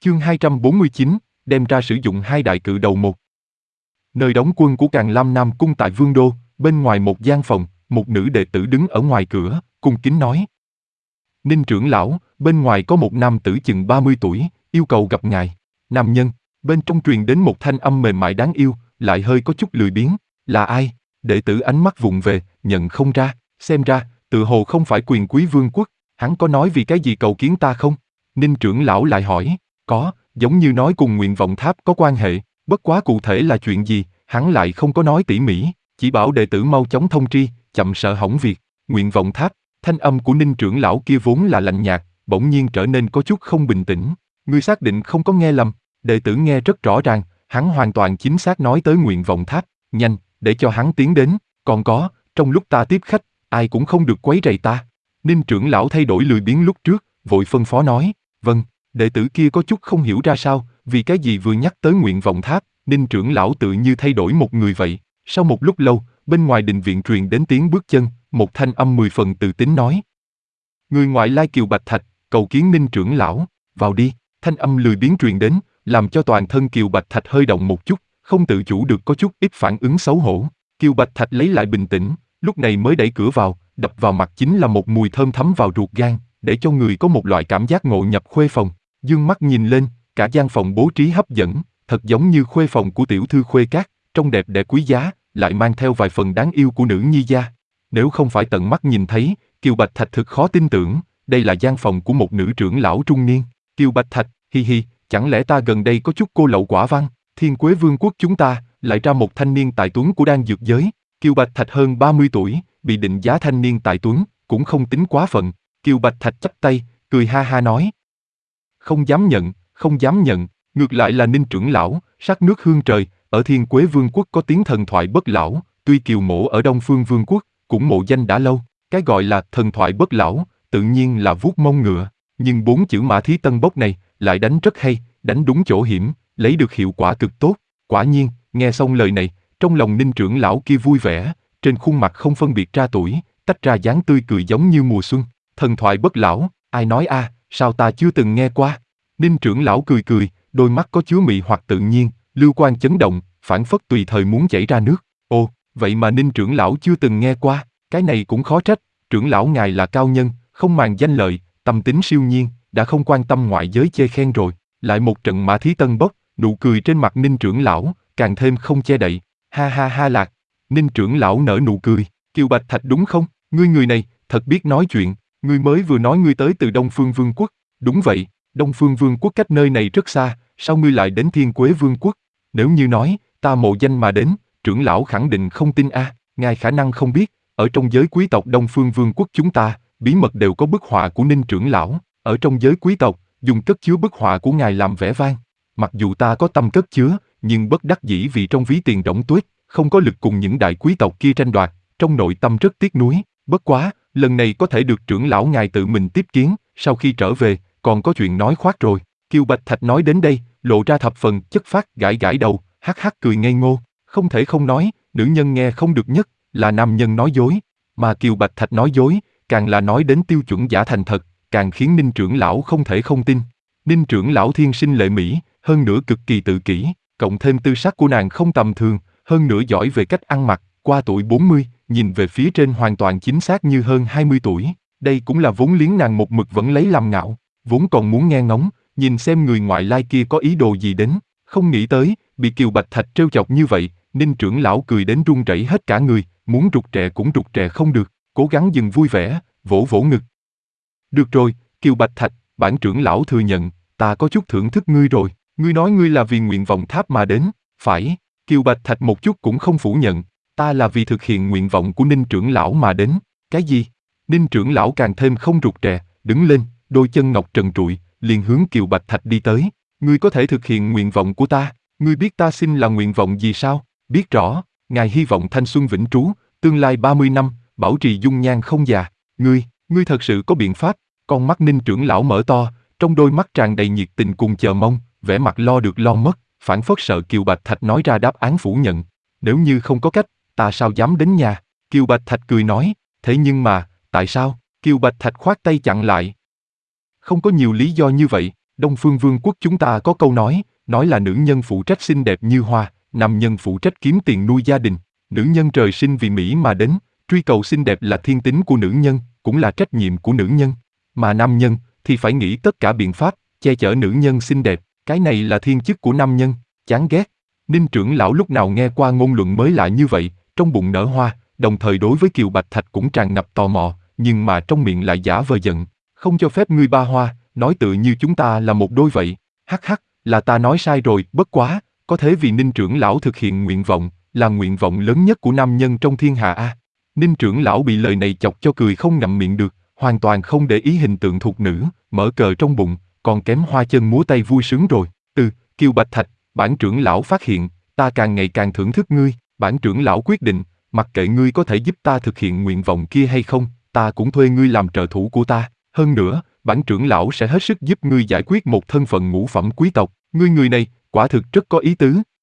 Chương 249, đem ra sử dụng hai đại cự đầu một. Nơi đóng quân của Càn Lam Nam Cung tại Vương Đô, bên ngoài một gian phòng, một nữ đệ tử đứng ở ngoài cửa, cung kính nói. Ninh trưởng lão, bên ngoài có một nam tử chừng 30 tuổi, yêu cầu gặp ngài. Nam nhân, bên trong truyền đến một thanh âm mềm mại đáng yêu, lại hơi có chút lười biếng. Là ai? Đệ tử ánh mắt vụng về, nhận không ra, xem ra, tự hồ không phải quyền quý vương quốc. Hắn có nói vì cái gì cầu kiến ta không? Ninh trưởng lão lại hỏi. Có, giống như nói cùng nguyện vọng tháp có quan hệ, bất quá cụ thể là chuyện gì, hắn lại không có nói tỉ mỉ, chỉ bảo đệ tử mau chóng thông tri, chậm sợ hỏng việc. Nguyện vọng tháp, thanh âm của Ninh trưởng lão kia vốn là lạnh nhạt, bỗng nhiên trở nên có chút không bình tĩnh. Ngươi xác định không có nghe lầm? Đệ tử nghe rất rõ ràng, hắn hoàn toàn chính xác nói tới nguyện vọng tháp. Nhanh, để cho hắn tiến đến. Còn có, trong lúc ta tiếp khách, ai cũng không được quấy rầy ta. Ninh trưởng lão thay đổi lười biếng lúc trước, vội phân phó nói. Vâng. Đệ tử kia có chút không hiểu ra sao, vì cái gì vừa nhắc tới nguyện vọng tháp, Ninh trưởng lão tự như thay đổi một người vậy. Sau một lúc lâu, bên ngoài đình viện truyền đến tiếng bước chân, một thanh âm 10 phần tự tín nói. Người ngoại lai Kiều Bạch Thạch, cầu kiến Ninh trưởng lão, vào đi. Thanh âm lười biếng truyền đến, làm cho toàn thân Kiều Bạch Thạch hơi động một chút, không tự chủ được có chút ít phản ứng xấu hổ. Kiều Bạch Thạch lấy lại bình tĩnh, lúc này mới đẩy cửa vào, đập vào mặt chính là một mùi thơm thấm vào ruột gan, để cho người có một loại cảm giác ngộ nhập khuê phòng. Dương mắt nhìn lên, cả gian phòng bố trí hấp dẫn, thật giống như khuê phòng của tiểu thư Khuê Cát, trông đẹp đẽ quý giá, lại mang theo vài phần đáng yêu của nữ nhi gia. Nếu không phải tận mắt nhìn thấy, Kiều Bạch Thạch thực khó tin tưởng, đây là gian phòng của một nữ trưởng lão trung niên. Kiều Bạch Thạch, hi hi, chẳng lẽ ta gần đây có chút cô lậu quả văn, Thiên Quế Vương quốc chúng ta, lại ra một thanh niên tài tuấn của đan dược giới. Kiều Bạch Thạch hơn 30 tuổi, bị định giá thanh niên tài tuấn, cũng không tính quá phận. Kiều Bạch Thạch chắp tay, cười ha ha nói. Không dám nhận, không dám nhận, ngược lại là Ninh trưởng lão, sắc nước hương trời, ở Thiên Quế Vương quốc có tiếng thần thoại bất lão, tuy Kiều mỗ ở Đông Phương Vương quốc, cũng mộ danh đã lâu, cái gọi là thần thoại bất lão, tự nhiên là vuốt mông ngựa, nhưng 4 chữ Mã Thí Tân Bốc này, lại đánh rất hay, đánh đúng chỗ hiểm, lấy được hiệu quả cực tốt. Quả nhiên, nghe xong lời này, trong lòng Ninh trưởng lão kia vui vẻ, trên khuôn mặt không phân biệt ra tuổi, tách ra dáng tươi cười giống như mùa xuân. Thần thoại bất lão, ai nói a? Sao ta chưa từng nghe qua? Ninh trưởng lão cười cười, đôi mắt có chứa mị hoặc tự nhiên, lưu quan chấn động, phảng phất tùy thời muốn chảy ra nước. Ồ, vậy mà Ninh trưởng lão chưa từng nghe qua, cái này cũng khó trách, trưởng lão ngài là cao nhân, không màng danh lợi, tâm tính siêu nhiên, đã không quan tâm ngoại giới chê khen rồi. Lại một trận Mã Thí Tân Bốc, nụ cười trên mặt Ninh trưởng lão, càng thêm không che đậy. Ha ha ha lạc. Ninh trưởng lão nở nụ cười, Kiều Bạch Thạch đúng không? Ngươi người này, thật biết nói chuyện. Ngươi mới vừa nói ngươi tới từ Đông Phương Vương quốc. Đúng vậy, Đông Phương Vương quốc cách nơi này rất xa, sao ngươi lại đến Thiên Quế Vương quốc? Nếu như nói, ta mộ danh mà đến, trưởng lão khẳng định không tin a. Ngài khả năng không biết, ở trong giới quý tộc Đông Phương Vương quốc chúng ta, bí mật đều có bức họa của Ninh trưởng lão. Ở trong giới quý tộc, dùng cất chứa bức họa của ngài làm vẻ vang. Mặc dù ta có tâm cất chứa, nhưng bất đắc dĩ vì trong ví tiền rỗng tuếch, không có lực cùng những đại quý tộc kia tranh đoạt, trong nội tâm rất tiếc nuối. Bất quá, lần này có thể được trưởng lão ngài tự mình tiếp kiến, sau khi trở về, còn có chuyện nói khoác rồi. Kiều Bạch Thạch nói đến đây, lộ ra thập phần chất phác, gãi gãi đầu, hắc hắc cười ngây ngô. Không thể không nói, nữ nhân nghe không được nhất, là nam nhân nói dối. Mà Kiều Bạch Thạch nói dối, càng là nói đến tiêu chuẩn giả thành thật, càng khiến Ninh trưởng lão không thể không tin. Ninh trưởng lão thiên sinh lệ mỹ, hơn nữa cực kỳ tự kỷ, cộng thêm tư sắc của nàng không tầm thường, hơn nữa giỏi về cách ăn mặc, qua tuổi 40, nhìn về phía trên hoàn toàn chính xác như hơn 20 tuổi. Đây cũng là vốn liếng nàng một mực vẫn lấy làm ngạo, vốn còn muốn nghe ngóng, nhìn xem người ngoại lai kia có ý đồ gì đến. Không nghĩ tới, bị Kiều Bạch Thạch trêu chọc như vậy, Ninh trưởng lão cười đến run rẩy hết cả người, muốn rụt rè cũng rụt rè không được, cố gắng dừng vui vẻ, vỗ vỗ ngực. Được rồi, Kiều Bạch Thạch, bản trưởng lão thừa nhận, ta có chút thưởng thức ngươi rồi, ngươi nói ngươi là vì nguyện vọng tháp mà đến, phải. Kiều Bạch Thạch một chút cũng không phủ nhận, ta là vì thực hiện nguyện vọng của Ninh trưởng lão mà đến. Cái gì? Ninh trưởng lão càng thêm không rụt rè, đứng lên, đôi chân ngọc trần trụi, liền hướng Kiều Bạch Thạch đi tới. Ngươi có thể thực hiện nguyện vọng của ta, ngươi biết ta xin là nguyện vọng gì sao? Biết rõ, ngài hy vọng thanh xuân vĩnh trú, tương lai 30 năm, bảo trì dung nhan không già. Ngươi thật sự có biện pháp? Con mắt Ninh trưởng lão mở to, trong đôi mắt tràn đầy nhiệt tình cùng chờ mong, vẻ mặt lo được lo mất, phảng phất sợ Kiều Bạch Thạch nói ra đáp án phủ nhận. Nếu như không có cách, ta sao dám đến nhà? Kiều Bạch Thạch cười nói, thế nhưng mà, tại sao? Kiều Bạch Thạch khoát tay chặn lại. Không có nhiều lý do như vậy, Đông Phương Vương quốc chúng ta có câu nói là nữ nhân phụ trách xinh đẹp như hoa, nam nhân phụ trách kiếm tiền nuôi gia đình. Nữ nhân trời sinh vì Mỹ mà đến, truy cầu xinh đẹp là thiên tính của nữ nhân, cũng là trách nhiệm của nữ nhân. Mà nam nhân thì phải nghĩ tất cả biện pháp, che chở nữ nhân xinh đẹp, cái này là thiên chức của nam nhân, chán ghét. Ninh trưởng lão lúc nào nghe qua ngôn luận mới lạ như vậy, trong bụng nở hoa, đồng thời đối với Kiều Bạch Thạch cũng tràn ngập tò mò, nhưng mà trong miệng lại giả vờ giận, không cho phép ngươi ba hoa, nói tự như chúng ta là một đôi vậy. Hắc hắc, là ta nói sai rồi, bất quá, có thể vì Ninh trưởng lão thực hiện nguyện vọng, là nguyện vọng lớn nhất của nam nhân trong thiên hạ a. Ninh trưởng lão bị lời này chọc cho cười không ngậm miệng được, hoàn toàn không để ý hình tượng thục nữ, mở cờ trong bụng, còn kém hoa chân múa tay vui sướng rồi. Kiều Bạch Thạch, bản trưởng lão phát hiện, ta càng ngày càng thưởng thức ngươi, bản trưởng lão quyết định, mặc kệ ngươi có thể giúp ta thực hiện nguyện vọng kia hay không, ta cũng thuê ngươi làm trợ thủ của ta. Hơn nữa, bản trưởng lão sẽ hết sức giúp ngươi giải quyết một thân phận ngũ phẩm quý tộc. Ngươi người này, quả thực rất có ý tứ.